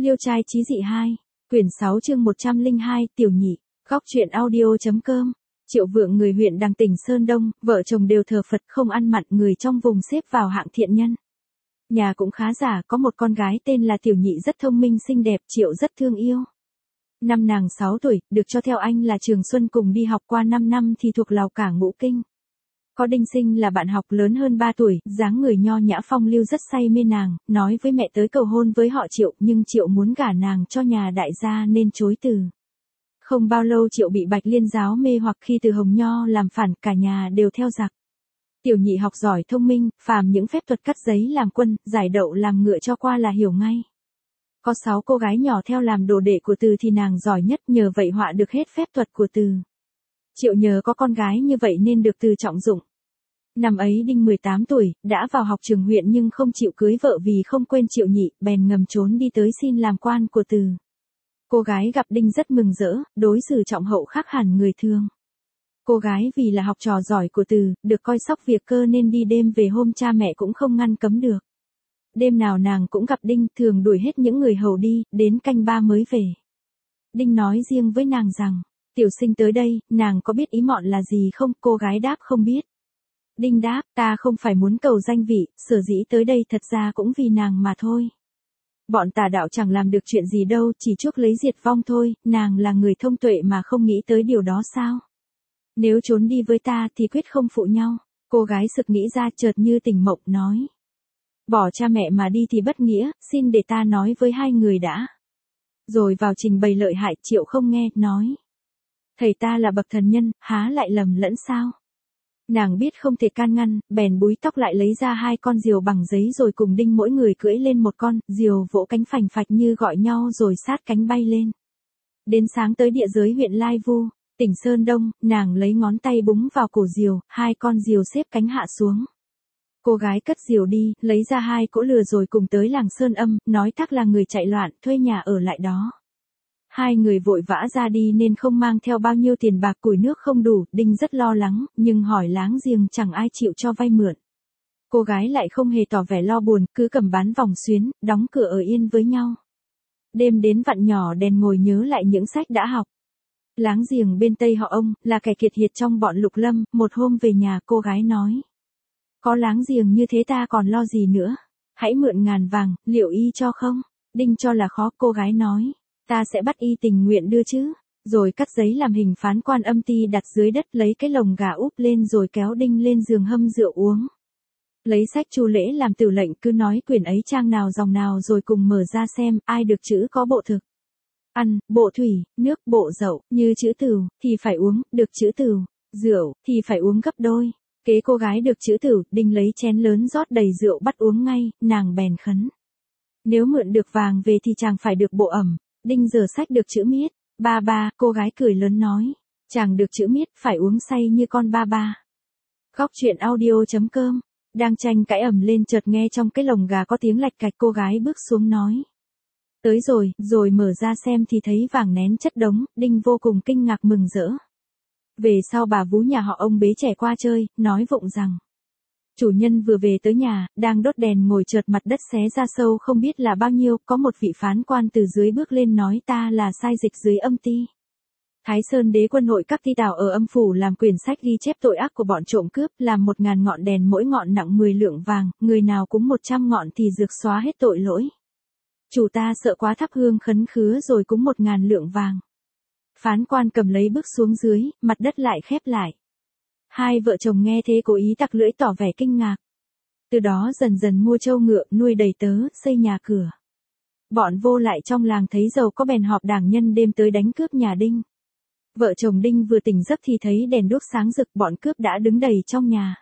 Liêu trai chí dị 2, quyển 6 chương 102, tiểu nhị, góc truyện audio.com. Triệu Vượng người huyện Đằng tỉnh Sơn Đông, vợ chồng đều thờ Phật không ăn mặn, người trong vùng xếp vào hạng thiện nhân. Nhà cũng khá giả, có một con gái tên là Tiểu Nhị rất thông minh xinh đẹp, Triệu rất thương yêu. Năm nàng 6 tuổi, được cho theo anh là Trường Xuân cùng đi học, qua 5 năm thì thuộc Lào Cảng Ngũ Kinh. Có Đinh Sinh là bạn học lớn hơn 3 tuổi, dáng người nho nhã phong lưu rất say mê nàng, nói với mẹ tới cầu hôn với họ Triệu, nhưng Triệu muốn gả nàng cho nhà đại gia nên chối từ. Không bao lâu Triệu bị Bạch Liên giáo mê hoặc, khi từ Hồng Nho làm phản, cả nhà đều theo giặc. Tiểu Nhị học giỏi thông minh, phàm những phép thuật cắt giấy làm quân, giải đậu làm ngựa cho qua là hiểu ngay. Có 6 cô gái nhỏ theo làm đồ đệ của Từ thì nàng giỏi nhất, nhờ vậy họa được hết phép thuật của Từ. Triệu nhờ có con gái như vậy nên được Từ trọng dụng. Năm ấy Đinh 18 tuổi, đã vào học trường huyện nhưng không chịu cưới vợ vì không quên Triệu Nhị, bèn ngầm trốn đi tới xin làm quan của Từ. Cô gái gặp Đinh rất mừng rỡ, đối xử trọng hậu khác hẳn người thường. Cô gái vì là học trò giỏi của Từ, được coi sóc việc cơ nên đi đêm về hôm cha mẹ cũng không ngăn cấm được. Đêm nào nàng cũng gặp Đinh, thường đuổi hết những người hầu đi, đến canh 3 mới về. Đinh nói riêng với nàng rằng, tiểu sinh tới đây, nàng có biết ý mọn là gì không? Cô gái đáp không biết. Đinh đáp, ta không phải muốn cầu danh vị, sở dĩ tới đây thật ra cũng vì nàng mà thôi. Bọn tà đạo chẳng làm được chuyện gì đâu, chỉ chuốc lấy diệt vong thôi, nàng là người thông tuệ mà không nghĩ tới điều đó sao? Nếu trốn đi với ta thì quyết không phụ nhau. Cô gái sực nghĩ ra, chợt như tỉnh mộng, nói. Bỏ cha mẹ mà đi thì bất nghĩa, xin để ta nói với hai người đã. Rồi vào trình bày lợi hại. Triệu không nghe, nói. Thầy ta là bậc thần nhân, há lại lầm lẫn sao? Nàng biết không thể can ngăn, bèn búi tóc lại lấy ra 2 con diều bằng giấy rồi cùng Đinh mỗi người cưỡi lên một con, diều vỗ cánh phành phạch như gọi nhau rồi sát cánh bay lên. Đến sáng tới địa giới huyện Lai Vu, tỉnh Sơn Đông, nàng lấy ngón tay búng vào cổ diều, 2 con diều xếp cánh hạ xuống. Cô gái cất diều đi, lấy ra 2 cỗ lừa rồi cùng tới làng Sơn Âm, nói thắc là người chạy loạn, thuê nhà ở lại đó. 2 người vội vã ra đi nên không mang theo bao nhiêu tiền bạc, củi nước không đủ, Đinh rất lo lắng, nhưng hỏi láng giềng chẳng ai chịu cho vay mượn. Cô gái lại không hề tỏ vẻ lo buồn, cứ cầm bán vòng xuyến, đóng cửa ở yên với nhau. Đêm đến vặn nhỏ đèn ngồi nhớ lại những sách đã học. Láng giềng bên Tây họ ông, là kẻ kiệt hiệt trong bọn Lục Lâm, một hôm về nhà cô gái nói. Có láng giềng như thế ta còn lo gì nữa, hãy mượn ngàn vàng, liệu y cho không? Đinh cho là khó, cô gái nói. Ta sẽ bắt y tình nguyện đưa chứ. Rồi cắt giấy làm hình phán quan âm ti đặt dưới đất, lấy cái lồng gà úp lên rồi kéo Đinh lên giường hâm rượu uống. Lấy sách Chu Lễ làm tửu lệnh, cứ nói quyển ấy trang nào dòng nào rồi cùng mở ra xem, ai được chữ có bộ thực. Ăn, bộ thủy, nước, bộ dậu, như chữ tửu, thì phải uống, được chữ tửu, rượu, thì phải uống gấp đôi. Kế cô gái được chữ tửu, Đinh lấy chén lớn rót đầy rượu bắt uống ngay, nàng bèn khấn. Nếu mượn được vàng về thì chàng phải được bộ ẩm. Đinh giờ sách được chữ miết. Ba, cô gái cười lớn nói. Chàng được chữ miết, phải uống say như con ba. Góc truyện audio.com. Đang tranh cãi ầm lên, chợt nghe trong cái lồng gà có tiếng lạch cạch, cô gái bước xuống nói. Tới rồi mở ra xem thì thấy vàng nén chất đống, Đinh vô cùng kinh ngạc mừng rỡ. Về sau bà vú nhà họ ông bế trẻ qua chơi, nói vụng rằng. Chủ nhân vừa về tới nhà, đang đốt đèn ngồi chợt mặt đất xé ra sâu không biết là bao nhiêu, có một vị phán quan từ dưới bước lên nói ta là sai dịch dưới âm ti. Thái Sơn Đế quân hội các ti tào ở âm phủ làm quyển sách ghi chép tội ác của bọn trộm cướp, làm 1000 ngọn đèn mỗi ngọn nặng 10 lượng vàng, người nào cúng 100 ngọn thì dược xóa hết tội lỗi. Chủ ta sợ quá thắp hương khấn khứa rồi cúng 1000 lượng vàng. Phán quan cầm lấy bước xuống dưới, mặt đất lại khép lại. 2 vợ chồng nghe thế cố ý tặc lưỡi tỏ vẻ kinh ngạc. Từ đó dần dần mua trâu ngựa, nuôi đầy tớ, xây nhà cửa. Bọn vô lại trong làng thấy giàu có bèn họp đảng nhân đêm tới đánh cướp nhà Đinh. Vợ chồng Đinh vừa tỉnh giấc thì thấy đèn đuốc sáng rực, bọn cướp đã đứng đầy trong nhà.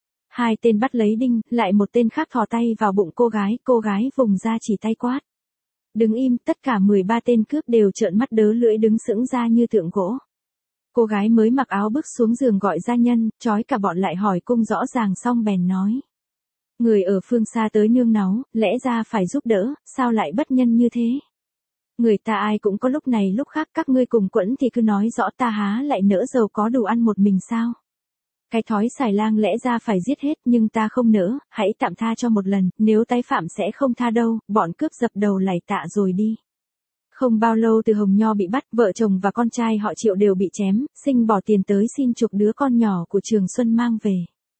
2 tên bắt lấy Đinh, lại một tên khác thò tay vào bụng cô gái vùng ra chỉ tay quát. Đứng im, tất cả 13 tên cướp đều trợn mắt đớ lưỡi đứng sững ra như tượng gỗ. Cô gái mới mặc áo bước xuống giường gọi gia nhân, trói cả bọn lại hỏi cung rõ ràng xong bèn nói. Người ở phương xa tới nương náu, lẽ ra phải giúp đỡ, sao lại bất nhân như thế? Người ta ai cũng có lúc này lúc khác, các ngươi cùng quẫn thì cứ nói rõ, ta há lại nỡ giàu có đủ ăn một mình sao? Cái thói xài lang lẽ ra phải giết hết, nhưng ta không nỡ, hãy tạm tha cho một lần, nếu tái phạm sẽ không tha đâu. Bọn cướp dập đầu lạy tạ rồi đi. Không bao lâu Từ Hồng Nho bị bắt, vợ chồng và con trai họ Triệu đều bị chém, Sinh bỏ tiền tới xin chuộc đứa con nhỏ của Trường Xuân mang về.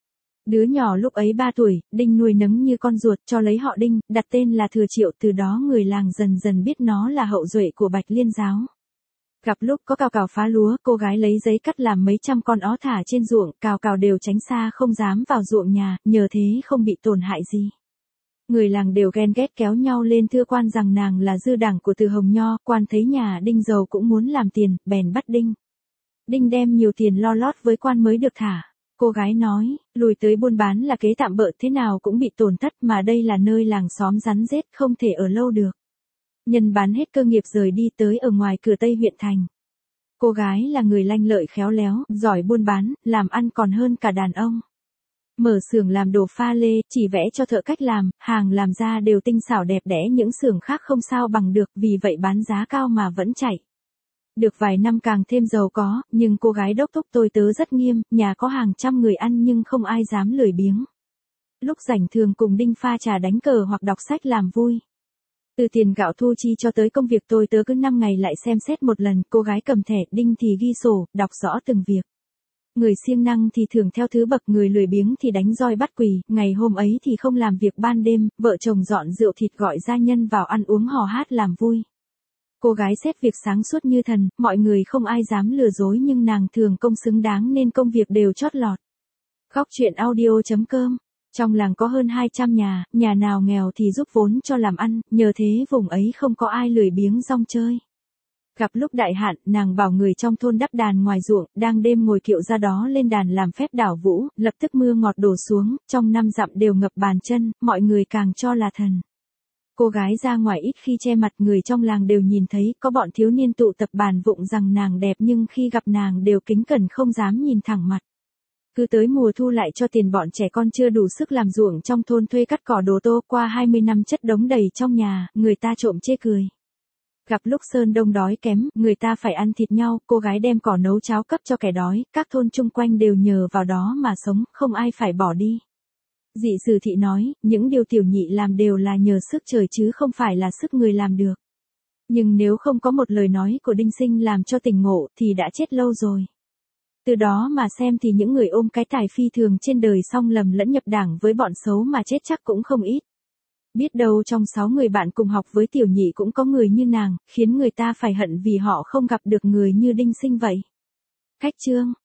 Đứa nhỏ lúc ấy 3 tuổi, Đinh nuôi nấng như con ruột, cho lấy họ Đinh, đặt tên là Thừa Triệu, từ đó người làng dần dần biết nó là hậu duệ của Bạch Liên giáo. Gặp lúc có cào cào phá lúa, cô gái lấy giấy cắt làm mấy trăm con ó thả trên ruộng, cào cào đều tránh xa không dám vào ruộng nhà, nhờ thế không bị tổn hại gì. Người làng đều ghen ghét kéo nhau lên thưa quan rằng nàng là dư đảng của Từ Hồng Nho, quan thấy nhà Đinh giàu cũng muốn làm tiền, bèn bắt Đinh. Đinh đem nhiều tiền lo lót với quan mới được thả. Cô gái nói, lùi tới buôn bán là kế tạm bợ thế nào cũng bị tổn thất mà đây là nơi làng xóm rắn rết không thể ở lâu được. Nhân bán hết cơ nghiệp rời đi tới ở ngoài cửa Tây huyện thành. Cô gái là người lanh lợi khéo léo, giỏi buôn bán, làm ăn còn hơn cả đàn ông. Mở xưởng làm đồ pha lê, chỉ vẽ cho thợ cách làm, hàng làm ra đều tinh xảo đẹp đẽ, những xưởng khác không sao bằng được, vì vậy bán giá cao mà vẫn chạy. Được vài năm càng thêm giàu có, nhưng cô gái đốc thúc tôi tớ rất nghiêm, nhà có hàng trăm người ăn nhưng không ai dám lười biếng. Lúc rảnh thường cùng Đinh pha trà đánh cờ hoặc đọc sách làm vui. Từ tiền gạo thu chi cho tới công việc tôi tớ cứ 5 ngày lại xem xét một lần, cô gái cầm thẻ, Đinh thì ghi sổ, đọc rõ từng việc. Người siêng năng thì thưởng theo thứ bậc, người lười biếng thì đánh roi bắt quỳ, ngày hôm ấy thì không làm việc ban đêm, vợ chồng dọn rượu thịt gọi gia nhân vào ăn uống hò hát làm vui. Cô gái xét việc sáng suốt như thần, mọi người không ai dám lừa dối nhưng nàng thường công xứng đáng nên công việc đều chót lọt. Góc truyện audio.com. Trong làng có hơn 200 nhà nào nghèo thì giúp vốn cho làm ăn, nhờ thế vùng ấy không có ai lười biếng rong chơi. Gặp lúc đại hạn, nàng bảo người trong thôn đắp đàn ngoài ruộng, đang đêm ngồi kiệu ra đó lên đàn làm phép đảo vũ, lập tức mưa ngọt đổ xuống, trong 5 dặm đều ngập bàn chân, mọi người càng cho là thần. Cô gái ra ngoài ít khi che mặt, người trong làng đều nhìn thấy, có bọn thiếu niên tụ tập bàn vụng rằng nàng đẹp nhưng khi gặp nàng đều kính cẩn không dám nhìn thẳng mặt. Cứ tới mùa thu lại cho tiền bọn trẻ con chưa đủ sức làm ruộng trong thôn thuê cắt cỏ đồ tô, qua 20 năm chất đống đầy trong nhà, người ta trộm chê cười. Gặp lúc sơn đông đói kém, người ta phải ăn thịt nhau, cô gái đem cỏ nấu cháo cấp cho kẻ đói, các thôn chung quanh đều nhờ vào đó mà sống, không ai phải bỏ đi. Dị Sử Thị nói, những điều tiểu nhị làm đều là nhờ sức trời chứ không phải là sức người làm được. Nhưng nếu không có một lời nói của Đinh Sinh làm cho tỉnh ngộ thì đã chết lâu rồi. Từ đó mà xem thì những người ôm cái tài phi thường trên đời xong lầm lẫn nhập đảng với bọn xấu mà chết chắc cũng không ít. Biết đâu trong 6 người bạn cùng học với tiểu nhị cũng có người như nàng, khiến người ta phải hận vì họ không gặp được người như Đinh Sinh vậy. Khách chương.